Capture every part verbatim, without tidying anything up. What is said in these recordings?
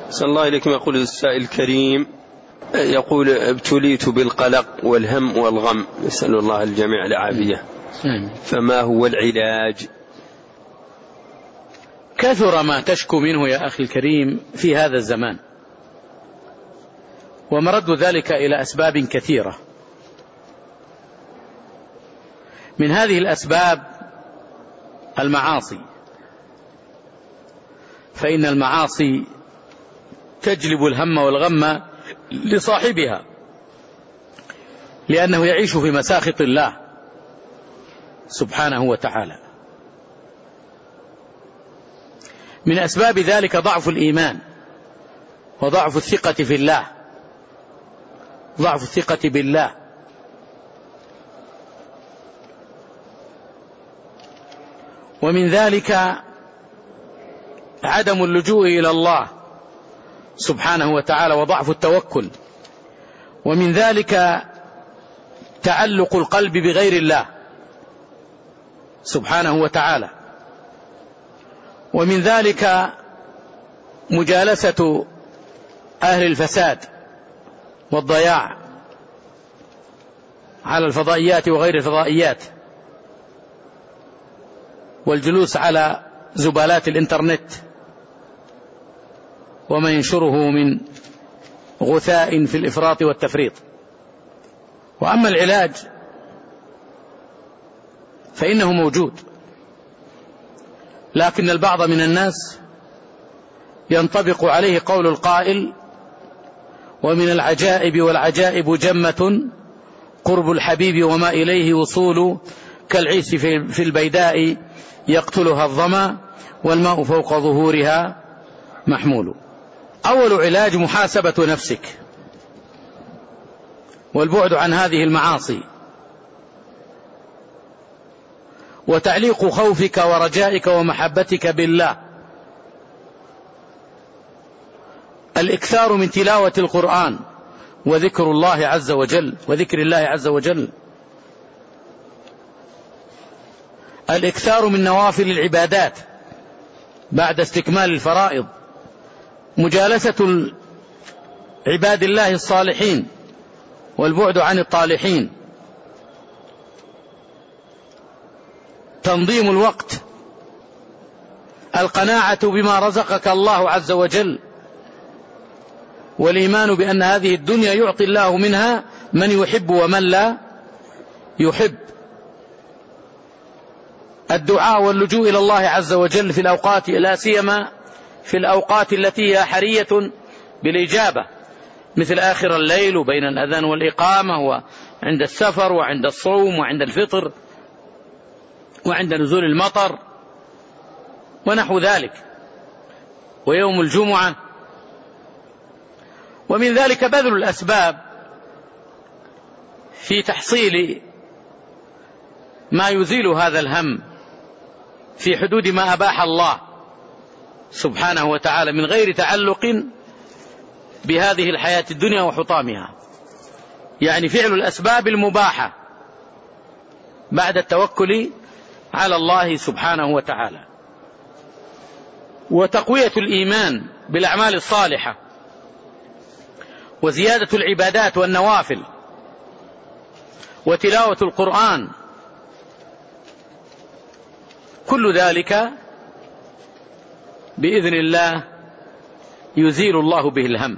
صلى الله عليكم. يقول السائل الكريم، يقول ابتليت بالقلق والهم والغم، نسأل الله الجميع العافية، فما هو العلاج؟ كثر ما تشكو منه يا أخي الكريم في هذا الزمان، ومرد ذلك إلى أسباب كثيرة. من هذه الأسباب المعاصي، فإن المعاصي تجلب الهم والغم لصاحبها، لأنه يعيش في مساخط الله سبحانه وتعالى. من أسباب ذلك ضعف الإيمان وضعف الثقة في الله، ضعف الثقة بالله. ومن ذلك عدم اللجوء إلى الله سبحانه وتعالى وضعف التوكل. ومن ذلك تعلق القلب بغير الله سبحانه وتعالى. ومن ذلك مجالسة أهل الفساد والضياع على الفضائيات وغير الفضائيات، والجلوس على زبالات الإنترنت وما ينشره من غثاء في الإفراط والتفريط. وأما العلاج فإنه موجود، لكن البعض من الناس ينطبق عليه قول القائل: ومن العجائب والعجائب جمة قرب الحبيب وما إليه وصول، كالعيس في البيداء يقتلها الظما والماء فوق ظهورها محمول. أول علاج محاسبة نفسك والبعد عن هذه المعاصي، وتعليق خوفك ورجائك ومحبتك بالله. الإكثار من تلاوة القرآن وذكر الله عز وجل وذكر الله عز وجل. الإكثار من نوافل العبادات بعد استكمال الفرائض. مجالسة عباد الله الصالحين والبعد عن الطالحين. تنظيم الوقت. القناعة بما رزقك الله عز وجل، والإيمان بأن هذه الدنيا يعطي الله منها من يحب ومن لا يحب. الدعاء واللجوء إلى الله عز وجل في الأوقات، لا سيما في الأوقات التي هي حرية بالإجابة، مثل آخر الليل وبين الأذان والإقامة، وعند السفر وعند الصوم وعند الفطر وعند نزول المطر ونحو ذلك، ويوم الجمعة. ومن ذلك بذل الأسباب في تحصيل ما يزيل هذا الهم في حدود ما أباح الله سبحانه وتعالى، من غير تعلق بهذه الحياة الدنيا وحطامها. يعني فعل الأسباب المباحة بعد التوكل على الله سبحانه وتعالى. وتقوية الإيمان بالأعمال الصالحة، وزيادة العبادات والنوافل، وتلاوة القرآن. كل ذلك بإذن الله يزيل الله به الهم.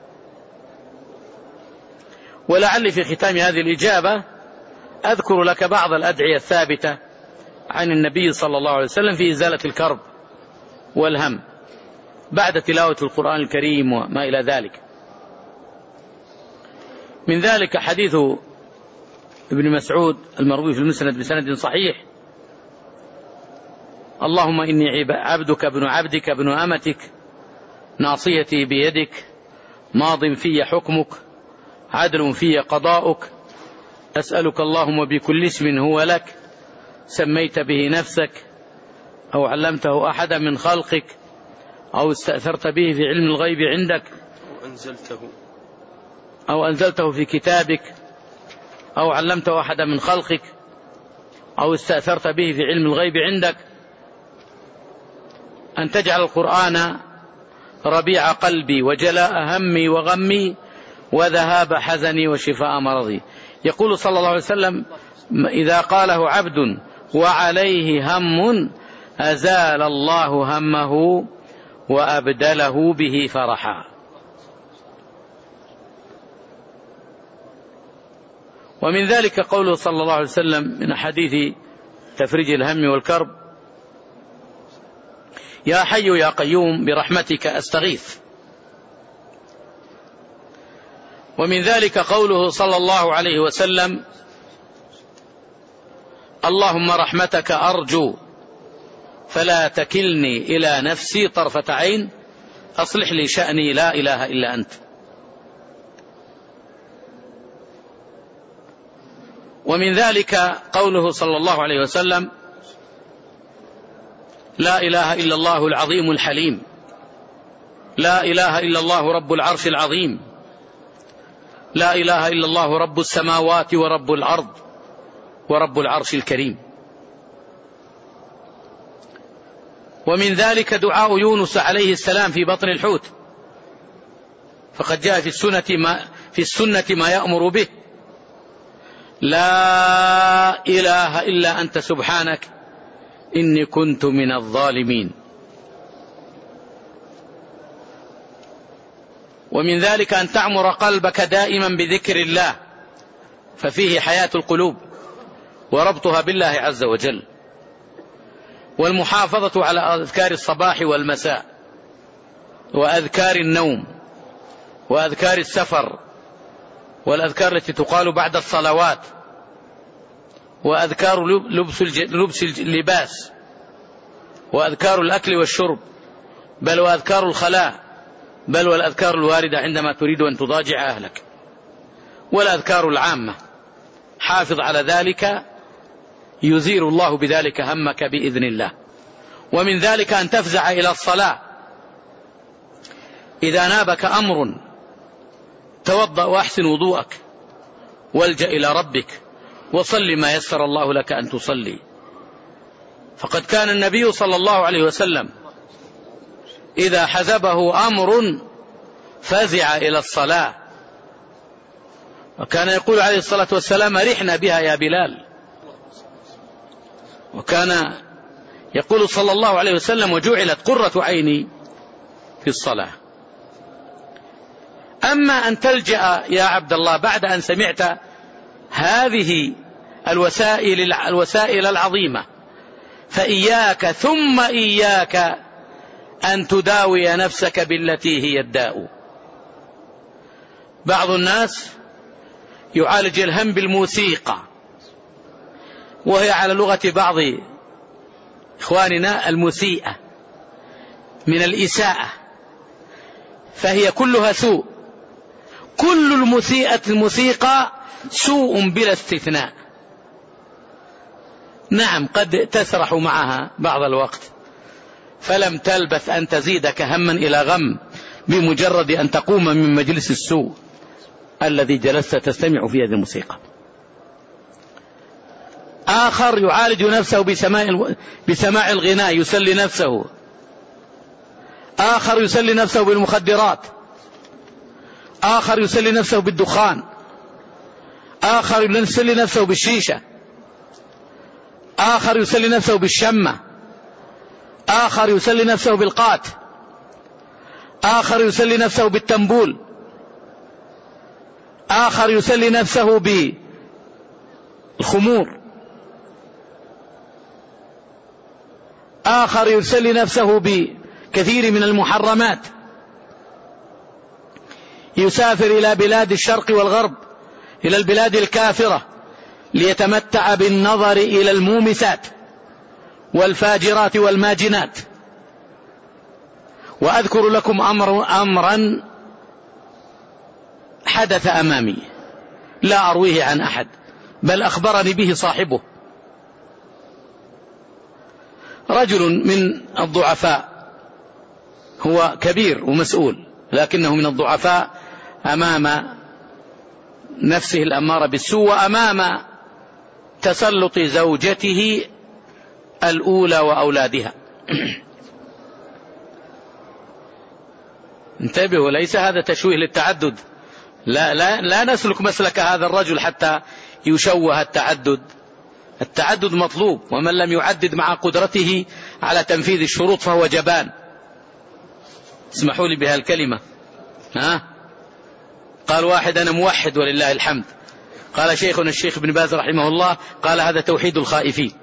ولعل في ختام هذه الإجابة أذكر لك بعض الأدعية الثابتة عن النبي صلى الله عليه وسلم في إزالة الكرب والهم بعد تلاوة القرآن الكريم وما إلى ذلك. من ذلك حديث ابن مسعود المروي في المسند بسند صحيح: اللهم إني عبدك ابن عبدك ابن أمتك، ناصيتي بيدك، ماض في حكمك، عدل في قضاؤك، أسألك اللهم بكل اسم هو لك سميت به نفسك أو علمته أحدا من خلقك أو استأثرت به في علم الغيب عندك أو أنزلته أو أنزلته في كتابك أو علمته أحدا من خلقك أو استأثرت به في علم الغيب عندك، أن تجعل القرآن ربيع قلبي وجلاء همي وغمي وذهاب حزني وشفاء مرضي. يقول صلى الله عليه وسلم إذا قاله عبد وعليه هم أزال الله همه وأبدله به فرحا. ومن ذلك قوله صلى الله عليه وسلم من حديث تفريج الهم والكرب: يا حي يا قيوم برحمتك أستغيث. ومن ذلك قوله صلى الله عليه وسلم: اللهم رحمتك أرجو فلا تكلني إلى نفسي طرفة عين أصلح لي شأني لا إله إلا أنت. ومن ذلك قوله صلى الله عليه وسلم: لا إله إلا الله العظيم الحليم، لا إله إلا الله رب العرش العظيم، لا إله إلا الله رب السماوات ورب الأرض ورب العرش الكريم. ومن ذلك دعاء يونس عليه السلام في بطن الحوت، فقد جاء في السنة ما, في السنة ما يأمر به: لا إله إلا أنت سبحانك إني كنت من الظالمين. ومن ذلك أن تعمر قلبك دائما بذكر الله، ففيه حياة القلوب وربطها بالله عز وجل. والمحافظة على أذكار الصباح والمساء وأذكار النوم وأذكار السفر والأذكار التي تقال بعد الصلوات وأذكار لبس, لبس اللباس وأذكار الأكل والشرب، بل وأذكار الخلاء، بل والأذكار الواردة عندما تريد أن تضاجع أهلك، والأذكار العامة. حافظ على ذلك يزيل الله بذلك همك بإذن الله. ومن ذلك أن تفزع إلى الصلاة إذا نابك أمر، توضأ وأحسن وضوءك والجأ إلى ربك وصل ما يسر الله لك أن تصلي. فقد كان النبي صلى الله عليه وسلم إذا حزبه أمر فزع إلى الصلاة، وكان يقول عليه الصلاة والسلام: أرحنا بها يا بلال. وكان يقول صلى الله عليه وسلم: وجعلت قرة عيني في الصلاة. أما أن تلجأ يا عبد الله بعد أن سمعت هذه الوسائل الوسائل العظيمة، فإياك ثم إياك أن تداوي نفسك بالتي هي الداء. بعض الناس يعالج الهم بالموسيقى، وهي على لغة بعض إخواننا المسيئة من الإساءة، فهي كلها سوء. كل المسيئة الموسيقى سوء بلا استثناء. نعم قد تسرح معها بعض الوقت، فلم تلبث أن تزيدك هما إلى غم بمجرد أن تقوم من مجلس السوء الذي جلست تستمع في هذه الموسيقى. آخر يعالج نفسه بسماع, بسماع الغناء يسلي نفسه. آخر يسلي نفسه بالمخدرات. آخر يسلي نفسه بالدخان. آخر يسلي نفسه بالشيشة. آخر يسلي نفسه بالشمة. آخر يسلي نفسه بالقات. آخر يسلي نفسه بالتنبول. آخر يسلي نفسه بالخمور. آخر يسلي نفسه بكثير من المحرمات. يسافر إلى بلاد الشرق والغرب، إلى البلاد الكافرة، ليتمتع بالنظر إلى المومسات والفاجرات والماجنات. وأذكر لكم أمر أمرا حدث أمامي لا أرويه عن أحد، بل أخبرني به صاحبه. رجل من الضعفاء، هو كبير ومسؤول، لكنه من الضعفاء أمام نفسه الأمارة بالسوء وأمام تسلط زوجته الأولى وأولادها. انتبهوا، ليس هذا تشويه للتعدد، لا, لا, لا نسلك مسلك هذا الرجل حتى يشوه التعدد. التعدد مطلوب، ومن لم يعدد مع قدرته على تنفيذ الشروط فهو جبان. اسمحوا لي بها الكلمة. ها؟ قال واحد أنا موحد ولله الحمد، قال شيخنا الشيخ ابن باز رحمه الله قال هذا توحيد الخائفين.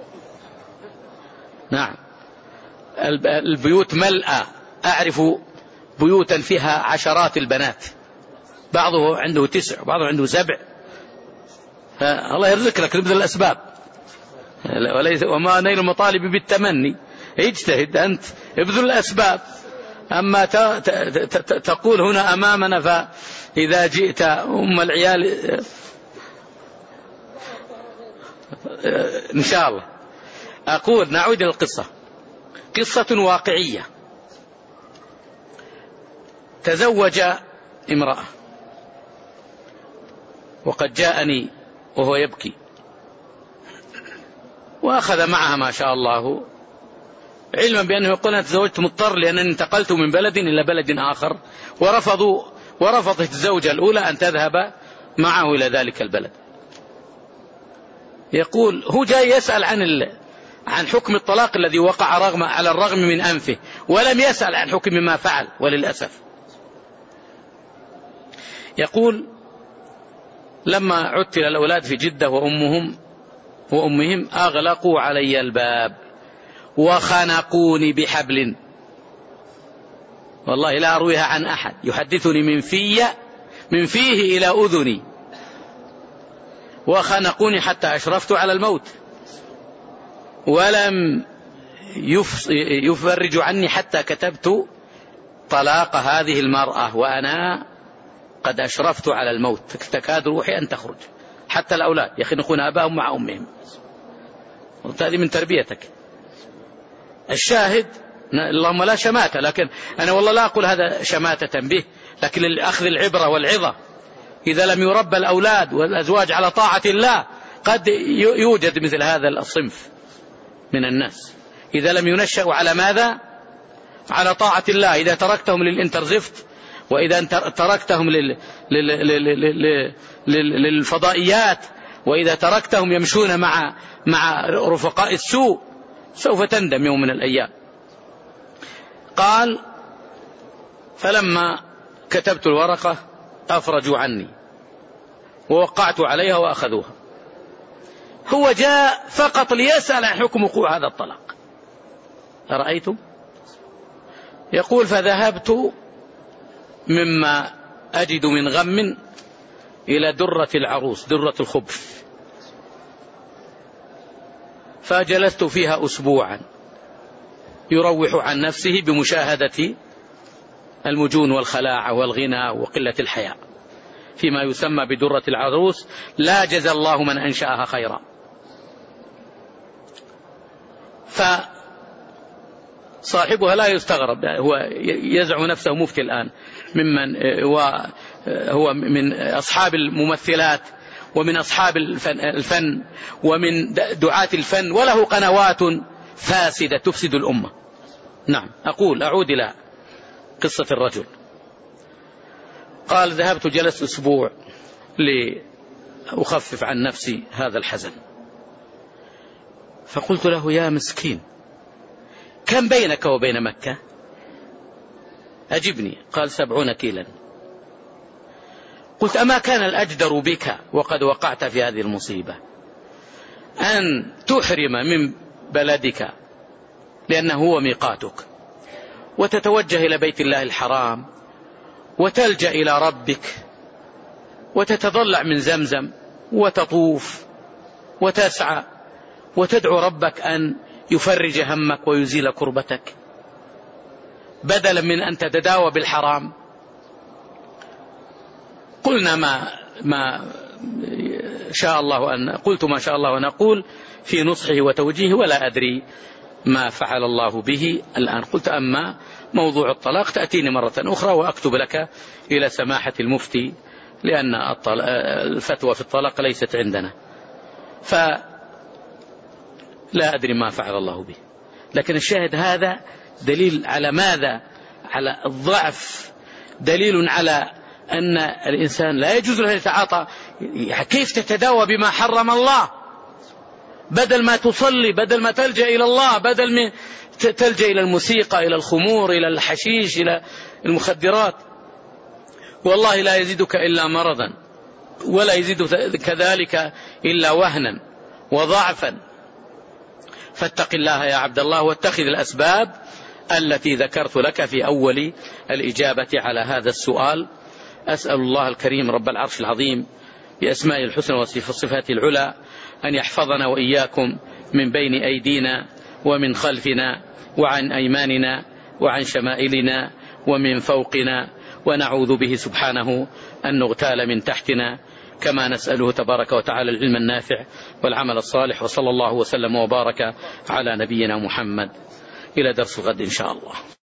نعم، البيوت ملأى، أعرف بيوتا فيها عشرات البنات، بعضه عنده تسع وبعضه عنده سبع. الله يرزق لك نبذل الأسباب، وليس وما نيل المطالب بالتمني، اجتهد أنت ابذل الأسباب. أما تقول هنا أمامنا فإذا جئت أم العيال إن شاء الله. أقول نعود إلى القصة، قصة واقعية. تزوج امرأة وقد جاءني وهو يبكي، وأخذ معها ما شاء الله، علما بأنه يقول أنا تزوجت مضطر لأنني انتقلت من بلد إلى بلد آخر، ورفضوا ورفضت الزوجة الأولى أن تذهب معه إلى ذلك البلد. يقول هو جاي يسأل عن عن حكم الطلاق الذي وقع رغم على الرغم من أنفه، ولم يسأل عن حكم ما فعل، وللأسف. يقول لما عدت إلى الأولاد في جدة وأمهم وأمهم أغلقوا علي الباب وخنقوني بحبل، والله لا أرويها عن أحد، يحدثني من في من فيه إلى أذني، وخنقوني حتى أشرفت على الموت، ولم يفرج عني حتى كتبت طلاق هذه المرأة وأنا قد أشرفت على الموت، تكاد روحي أن تخرج. حتى الأولاد يخنقون أباهم مع أمهم، هذه من تربيتك. الشاهد اللهم لا شماتة، لكن أنا والله لا أقول هذا شماتة به، لكن لأخذ العبرة والعظة. إذا لم يربى الأولاد والأزواج على طاعة الله قد يوجد مثل هذا الصنف من الناس، إذا لم ينشأوا على ماذا؟ على طاعة الله. إذا تركتهم للإنترزفت، وإذا تركتهم لل... لل... لل... لل... للفضائيات، وإذا تركتهم يمشون مع مع رفقاء السوء، سوف تندم يوم من الأيام. قال فلما كتبت الورقة أفرجوا عني ووقعت عليها وأخذوها. هو جاء فقط ليسأل عن حكم وقوع هذا الطلاق، أرأيتم؟ يقول فذهبت مما أجد من غم إلى درة العروس، درة الخبث، فجلست فيها أسبوعا يروح عن نفسه بمشاهدة المجون والخلاعة والغنى وقلة الحياء فيما يسمى بدرة العروس. لا جزى الله من أنشأها خيرا. فصاحبها لا يستغرب، هو يزعم نفسه مفتي الآن، ممن هو من أصحاب الممثلات ومن أصحاب الفن ومن دعاة الفن، وله قنوات فاسدة تفسد الأمة. نعم، أقول أعود إلى قصة الرجل. قال ذهبت جلست أسبوع لأخفف عن نفسي هذا الحزن، فقلت له يا مسكين كم بينك وبين مكة؟ أجبني. قال سبعون كيلا. قلت أما كان الأجدر بك وقد وقعت في هذه المصيبة أن تحرم من بلدك لأنه هو ميقاتك، وتتوجه إلى بيت الله الحرام، وتلجأ إلى ربك، وتتضلع من زمزم، وتطوف وتسعى، وتدعو ربك أن يفرج همك ويزيل كربتك، بدلا من أن تتداوى بالحرام. قلنا ما ما شاء الله أن قلت ما شاء الله أن أقول في نصحه وتوجيهه، ولا أدري ما فعل الله به الآن. قلت أما موضوع الطلاق تأتيني مرة أخرى وأكتب لك إلى سماحة المفتي، لأن الفتوى في الطلاق ليست عندنا، فلا أدري ما فعل الله به. لكن الشاهد هذا دليل على ماذا؟ على الضعف، دليل على أن الإنسان لا يجوز له يتعاطى. كيف تتداوى بما حرم الله؟ بدل ما تصلي، بدل ما تلجأ إلى الله، بدل ما تلجأ إلى الموسيقى، إلى الخمور، إلى الحشيش، إلى المخدرات. والله لا يزيدك إلا مرضا، ولا يزيد كذلك إلا وهنا وضعفا. فاتق الله يا عبد الله، واتخذ الأسباب التي ذكرت لك في أول الإجابة على هذا السؤال. أسأل الله الكريم رب العرش العظيم بأسمائه الحسنى وصفاته العلى أن يحفظنا وإياكم من بين أيدينا ومن خلفنا وعن أيماننا وعن شمائلنا ومن فوقنا، ونعوذ به سبحانه أن نغتال من تحتنا، كما نسأله تبارك وتعالى العلم النافع والعمل الصالح. وصلى الله وسلم وبارك على نبينا محمد. إلى درس الغد إن شاء الله.